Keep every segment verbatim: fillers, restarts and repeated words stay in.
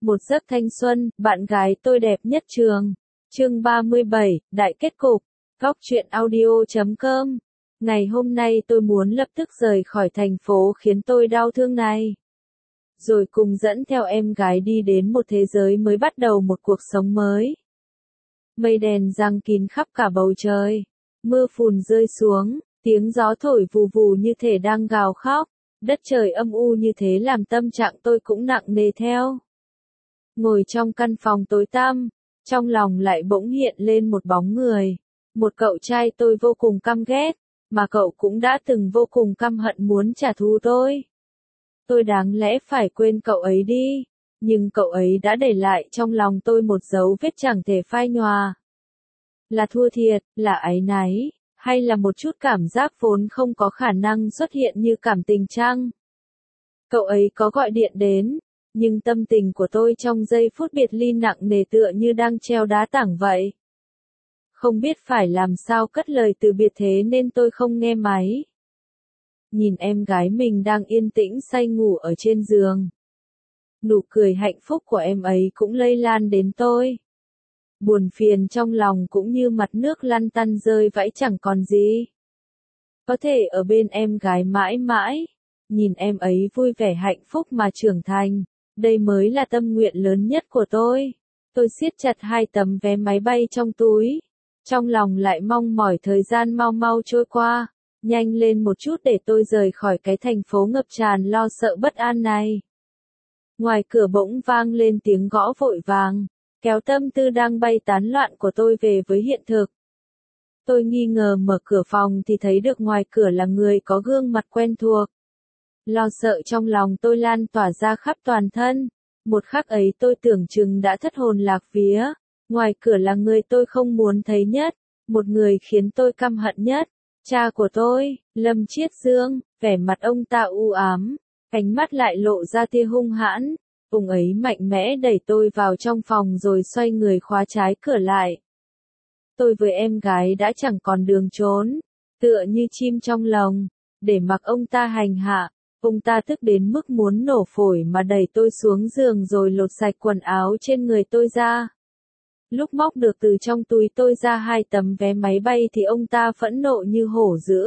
Một giấc thanh xuân, bạn gái tôi đẹp nhất trường. Chương ba mươi bảy, Đại kết cục. Góc truyện audio chấm com. Ngày hôm nay tôi muốn lập tức rời khỏi thành phố khiến tôi đau thương này. Rồi cùng dẫn theo em gái đi đến một thế giới mới, bắt đầu một cuộc sống mới. Mây đen giăng kín khắp cả bầu trời. Mưa phùn rơi xuống, tiếng gió thổi vù vù như thể đang gào khóc. Đất trời âm u như thế làm tâm trạng tôi cũng nặng nề theo. Ngồi trong căn phòng tối tăm, trong lòng lại bỗng hiện lên một bóng người. Một cậu trai tôi vô cùng căm ghét, mà cậu cũng đã từng vô cùng căm hận muốn trả thù tôi. Tôi đáng lẽ phải quên cậu ấy đi, nhưng cậu ấy đã để lại trong lòng tôi một dấu vết chẳng thể phai nhòa. Là thua thiệt, là áy náy, hay là một chút cảm giác vốn không có khả năng xuất hiện như cảm tình chăng? Cậu ấy có gọi điện đến, nhưng tâm tình của tôi trong giây phút biệt ly nặng nề tựa như đang treo đá tảng vậy. Không biết phải làm sao cất lời từ biệt thế nên tôi không nghe máy. Nhìn em gái mình đang yên tĩnh say ngủ ở trên giường. Nụ cười hạnh phúc của em ấy cũng lây lan đến tôi. Buồn phiền trong lòng cũng như mặt nước lăn tăn rơi vãi chẳng còn gì. Có thể ở bên em gái mãi mãi, nhìn em ấy vui vẻ hạnh phúc mà trưởng thành, đây mới là tâm nguyện lớn nhất của tôi. Tôi siết chặt hai tấm vé máy bay trong túi, trong lòng lại mong mỏi thời gian mau mau trôi qua, nhanh lên một chút để tôi rời khỏi cái thành phố ngập tràn lo sợ bất an này. Ngoài cửa bỗng vang lên tiếng gõ vội vàng, kéo tâm tư đang bay tán loạn của tôi về với hiện thực. Tôi nghi ngờ mở cửa phòng thì thấy được ngoài cửa là người có gương mặt quen thuộc. Lo sợ trong lòng tôi lan tỏa ra khắp toàn thân. Một khắc ấy tôi tưởng chừng đã thất hồn lạc vía. Ngoài cửa là người tôi không muốn thấy nhất, một người khiến tôi căm hận nhất. Cha của tôi, Lâm Chiết Dương, vẻ mặt ông ta u ám, ánh mắt lại lộ ra tia hung hãn. Ông ấy mạnh mẽ đẩy tôi vào trong phòng rồi xoay người khóa trái cửa lại. Tôi với em gái đã chẳng còn đường trốn, tựa như chim trong lồng, để mặc ông ta hành hạ. Ông ta tức đến mức muốn nổ phổi mà đẩy tôi xuống giường rồi lột sạch quần áo trên người tôi ra. Lúc móc được từ trong túi tôi ra hai tấm vé máy bay thì ông ta phẫn nộ như hổ dữ.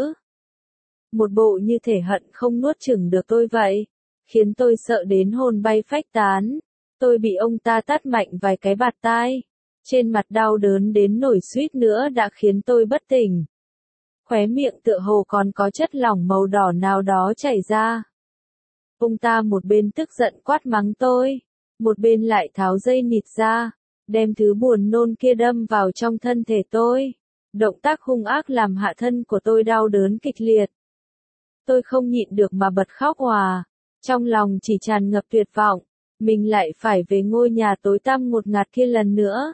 Một bộ như thể hận không nuốt chửng được tôi vậy, khiến tôi sợ đến hồn bay phách tán. Tôi bị ông ta tát mạnh vài cái bạt tai, trên mặt đau đớn đến nổi suýt nữa đã khiến tôi bất tỉnh. Khóe miệng tựa hồ còn có chất lỏng màu đỏ nào đó chảy ra. Ông ta một bên tức giận quát mắng tôi, một bên lại tháo dây nịt ra, đem thứ buồn nôn kia đâm vào trong thân thể tôi. Động tác hung ác làm hạ thân của tôi đau đớn kịch liệt. Tôi không nhịn được mà bật khóc òa, trong lòng chỉ tràn ngập tuyệt vọng, mình lại phải về ngôi nhà tối tăm ngột ngạt kia lần nữa.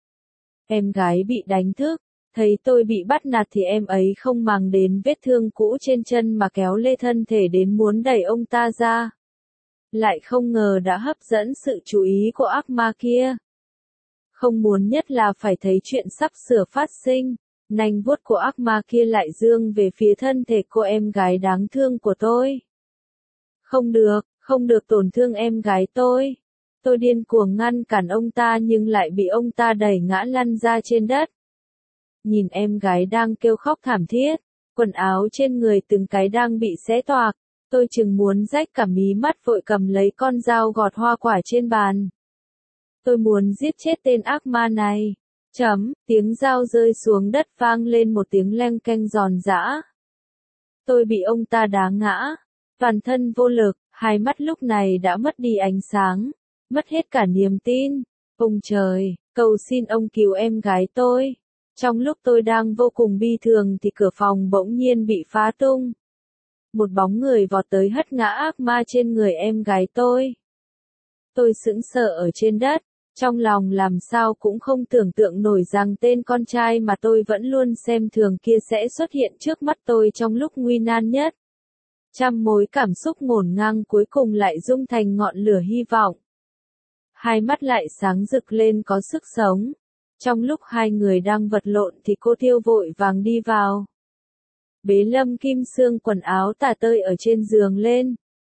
Em gái bị đánh thức. Thấy tôi bị bắt nạt thì em ấy không màng đến vết thương cũ trên chân mà kéo lê thân thể đến muốn đẩy ông ta ra. Lại không ngờ đã hấp dẫn sự chú ý của ác ma kia. Không muốn nhất là phải thấy chuyện sắp sửa phát sinh, nanh vuốt của ác ma kia lại giương về phía thân thể cô em gái đáng thương của tôi. Không được, không được tổn thương em gái tôi. Tôi điên cuồng ngăn cản ông ta nhưng lại bị ông ta đẩy ngã lăn ra trên đất. Nhìn em gái đang kêu khóc thảm thiết, quần áo trên người từng cái đang bị xé toạc, tôi chừng muốn rách cả mí mắt vội cầm lấy con dao gọt hoa quả trên bàn. Tôi muốn giết chết tên ác ma này. Chấm, tiếng dao rơi xuống đất vang lên một tiếng leng keng giòn giã. Tôi bị ông ta đá ngã, toàn thân vô lực, hai mắt lúc này đã mất đi ánh sáng, mất hết cả niềm tin. Ông trời, cầu xin ông cứu em gái tôi. Trong lúc tôi đang vô cùng bi thường thì cửa phòng bỗng nhiên bị phá tung. Một bóng người vọt tới hất ngã ác ma trên người em gái tôi. Tôi sững sờ ở trên đất, trong lòng làm sao cũng không tưởng tượng nổi rằng tên con trai mà tôi vẫn luôn xem thường kia sẽ xuất hiện trước mắt tôi trong lúc nguy nan nhất. Trăm mối cảm xúc ngổn ngang cuối cùng lại rung thành ngọn lửa hy vọng. Hai mắt lại sáng rực lên có sức sống. Trong lúc hai người đang vật lộn thì cô Thiêu vội vàng đi vào. Bế Lâm Kim Sương quần áo tả tơi ở trên giường lên.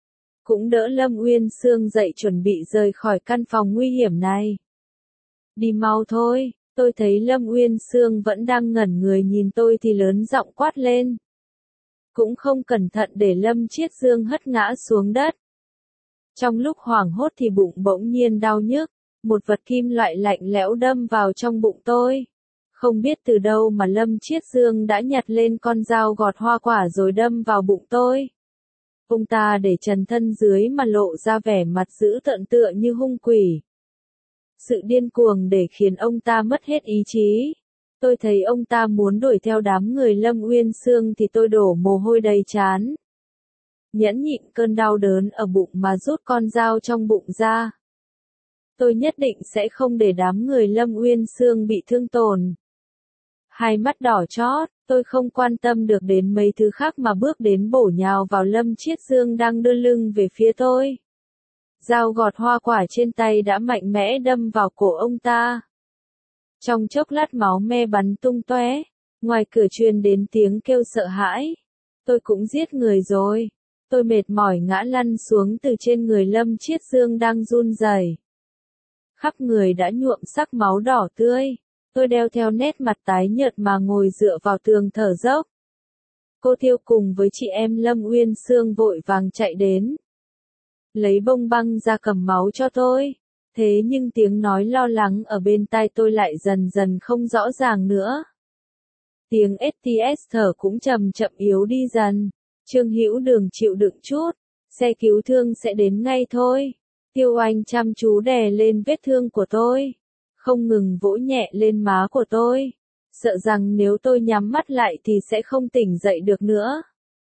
cũng đỡ Lâm Uyên Sương dậy chuẩn bị rời khỏi căn phòng nguy hiểm này. Đi mau thôi, tôi thấy Lâm Uyên Sương vẫn đang ngẩn người nhìn tôi thì lớn giọng quát lên. Cũng không cẩn thận để Lâm Chiết Dương hất ngã xuống đất. Trong lúc hoảng hốt thì bụng bỗng nhiên đau nhức, một vật kim loại lạnh lẽo đâm vào trong bụng tôi. Không biết từ đâu mà Lâm Chiết Dương đã nhặt lên con dao gọt hoa quả rồi đâm vào bụng tôi. Ông ta để trần thân dưới mà lộ ra vẻ mặt dữ tợn tựa như hung quỷ. Sự điên cuồng để khiến ông ta mất hết ý chí. Tôi thấy ông ta muốn đuổi theo đám người Lâm Uyên Sương thì tôi đổ mồ hôi đầy trán. Nhẫn nhịn cơn đau đớn ở bụng mà rút con dao trong bụng ra. Tôi nhất định sẽ không để đám người Lâm Uyên Sương bị thương tổn. Hai mắt đỏ chót, tôi không quan tâm được đến mấy thứ khác mà bước đến bổ nhào vào Lâm Chiết Dương đang đưa lưng về phía tôi. Dao gọt hoa quả trên tay đã mạnh mẽ đâm vào cổ ông ta. Trong chốc lát máu me bắn tung tóe, ngoài cửa truyền đến tiếng kêu sợ hãi. Tôi cũng giết người rồi. Tôi mệt mỏi ngã lăn xuống từ trên người Lâm Chiết Dương đang run rẩy. Khắp người đã nhuộm sắc máu đỏ tươi. Tôi đeo theo nét mặt tái nhợt mà ngồi dựa vào tường thở dốc. Cô Thiêu cùng với chị em Lâm Uyên Sương vội vàng chạy đến. Lấy bông băng ra cầm máu cho tôi. Thế nhưng tiếng nói lo lắng ở bên tai tôi lại dần dần không rõ ràng nữa. Tiếng ét tê ét thở cũng chậm chậm yếu đi dần. Trương Hữu Đường chịu đựng chút. Xe cứu thương sẽ đến ngay thôi. Tiêu Anh chăm chú đè lên vết thương của tôi. Không ngừng vỗ nhẹ lên má của tôi. Sợ rằng nếu tôi nhắm mắt lại thì sẽ không tỉnh dậy được nữa.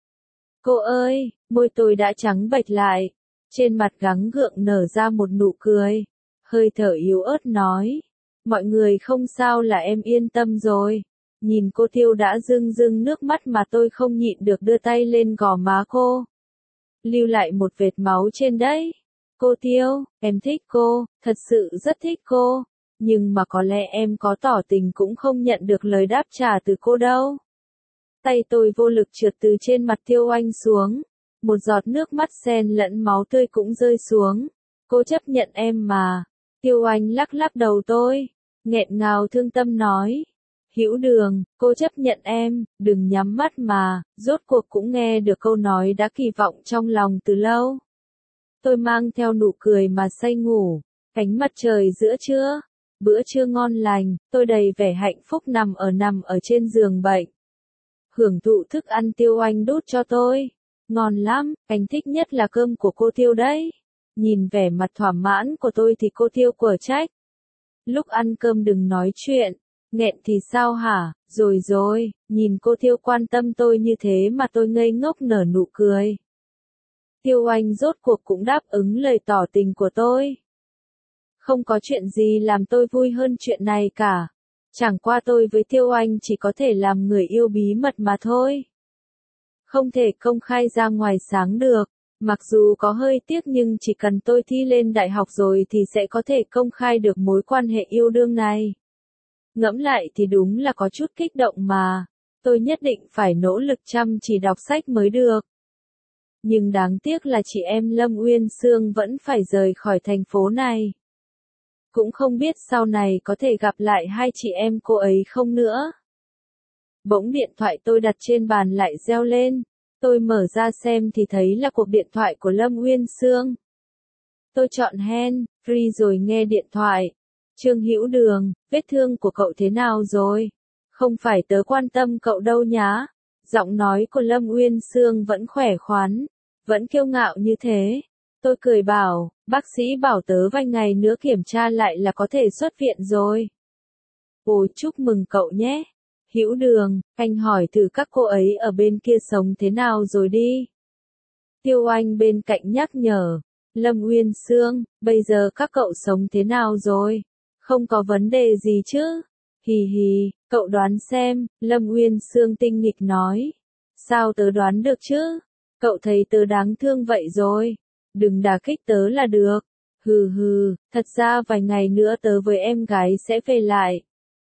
Cô ơi, môi tôi đã trắng bệch lại. Trên mặt gắng gượng nở ra một nụ cười. Hơi thở yếu ớt nói. Mọi người không sao là em yên tâm rồi. Nhìn cô Thiêu đã rưng rưng nước mắt mà tôi không nhịn được đưa tay lên gò má cô. Lưu lại một vệt máu trên đấy. Cô Thiêu, em thích cô, thật sự rất thích cô. Nhưng mà có lẽ em có tỏ tình cũng không nhận được lời đáp trả từ cô đâu. Tay tôi vô lực trượt từ trên mặt Tiêu Anh xuống. Một giọt nước mắt xen lẫn máu tươi cũng rơi xuống. Cô chấp nhận em mà. Tiêu Anh lắc lắc đầu tôi. Nghẹn ngào thương tâm nói. Hữu Đường, cô chấp nhận em, đừng nhắm mắt mà. Rốt cuộc cũng nghe được câu nói đã kỳ vọng trong lòng từ lâu. Tôi mang theo nụ cười mà say ngủ. Ánh mặt trời giữa trưa. Bữa trưa ngon lành, tôi đầy vẻ hạnh phúc nằm ở nằm ở trên giường bệnh. Hưởng thụ thức ăn Tiêu Anh đút cho tôi. Ngon lắm, anh thích nhất là cơm của cô Tiêu đấy. Nhìn vẻ mặt thỏa mãn của tôi thì cô Tiêu quở trách. Lúc ăn cơm đừng nói chuyện. Nghẹn thì sao hả? Rồi rồi, nhìn cô Tiêu quan tâm tôi như thế mà tôi ngây ngốc nở nụ cười. Tiêu Anh rốt cuộc cũng đáp ứng lời tỏ tình của tôi. Không có chuyện gì làm tôi vui hơn chuyện này cả. Chẳng qua tôi với Tiêu Anh chỉ có thể làm người yêu bí mật mà thôi. Không thể công khai ra ngoài sáng được. Mặc dù có hơi tiếc nhưng chỉ cần tôi thi lên đại học rồi thì sẽ có thể công khai được mối quan hệ yêu đương này. Ngẫm lại thì đúng là có chút kích động mà. Tôi nhất định phải nỗ lực chăm chỉ đọc sách mới được. Nhưng đáng tiếc là chị em Lâm Uyên Sương vẫn phải rời khỏi thành phố này. Cũng không biết sau này có thể gặp lại hai chị em cô ấy không nữa. Bỗng điện thoại tôi đặt trên bàn lại reo lên. Tôi mở ra xem thì thấy là cuộc điện thoại của Lâm Uyên Sương. Tôi chọn hand free rồi nghe điện thoại. Trương Hữu Đường, vết thương của cậu thế nào rồi? Không phải tớ quan tâm cậu đâu nhá. Giọng nói của Lâm Uyên Sương vẫn khỏe khoắn, vẫn kiêu ngạo như thế. Tôi cười bảo, bác sĩ bảo tớ vài ngày nữa kiểm tra lại là có thể xuất viện rồi. Ôi chúc mừng cậu nhé. Hữu Đường, anh hỏi thử các cô ấy ở bên kia sống thế nào rồi đi. Tiêu Anh bên cạnh nhắc nhở. Lâm Uyên Sương, bây giờ các cậu sống thế nào rồi? Không có vấn đề gì chứ? Hì hì, cậu đoán xem, Lâm Uyên Sương tinh nghịch nói. Sao tớ đoán được chứ? Cậu thấy tớ đáng thương vậy rồi. Đừng đả kích tớ là được. Hừ hừ, thật ra vài ngày nữa tớ với em gái sẽ về lại.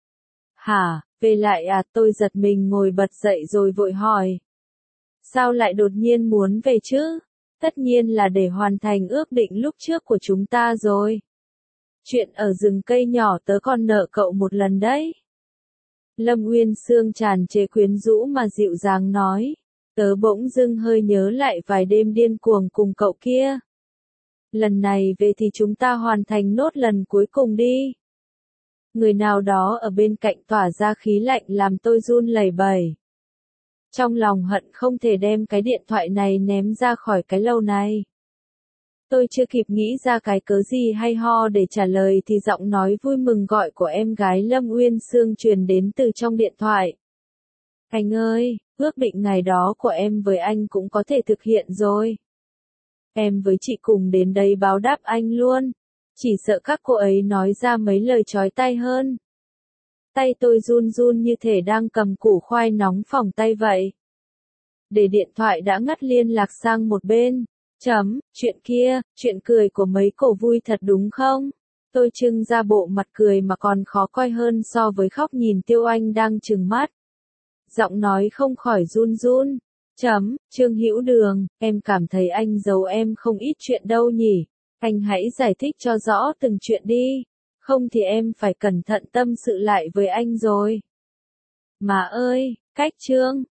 Hả, về lại à? Tôi giật mình ngồi bật dậy rồi vội hỏi. Sao lại đột nhiên muốn về chứ? Tất nhiên là để hoàn thành ước định lúc trước của chúng ta rồi. Chuyện ở rừng cây nhỏ tớ còn nợ cậu một lần đấy. Lâm Uyên Sương tràn trề quyến rũ mà dịu dàng nói. Tớ bỗng dưng hơi nhớ lại vài đêm điên cuồng cùng cậu kia. Lần này về thì chúng ta hoàn thành nốt lần cuối cùng đi. Người nào đó ở bên cạnh tỏa ra khí lạnh làm tôi run lẩy bẩy. Trong lòng hận không thể đem cái điện thoại này ném ra khỏi cái lầu này. Tôi chưa kịp nghĩ ra cái cớ gì hay ho để trả lời thì giọng nói vui mừng gọi của em gái Lâm Uyên Sương truyền đến từ trong điện thoại. Anh ơi, ước định ngày đó của em với anh cũng có thể thực hiện rồi. Em với chị cùng đến đây báo đáp anh luôn. Chỉ sợ các cô ấy nói ra mấy lời chói tai hơn. Tay tôi run run như thể đang cầm củ khoai nóng phỏng tay vậy. Để điện thoại đã ngắt liên lạc sang một bên. Chấm, chuyện kia, chuyện cười của mấy cổ vui thật đúng không? Tôi trưng ra bộ mặt cười mà còn khó coi hơn so với khóc nhìn Tiêu Anh đang trừng mắt. Giọng nói không khỏi run run. Chấm, Trương Hữu Đường, em cảm thấy anh giấu em không ít chuyện đâu nhỉ. Anh hãy giải thích cho rõ từng chuyện đi. Không thì em phải cẩn thận tâm sự lại với anh rồi. Mà ơi, cách Trương,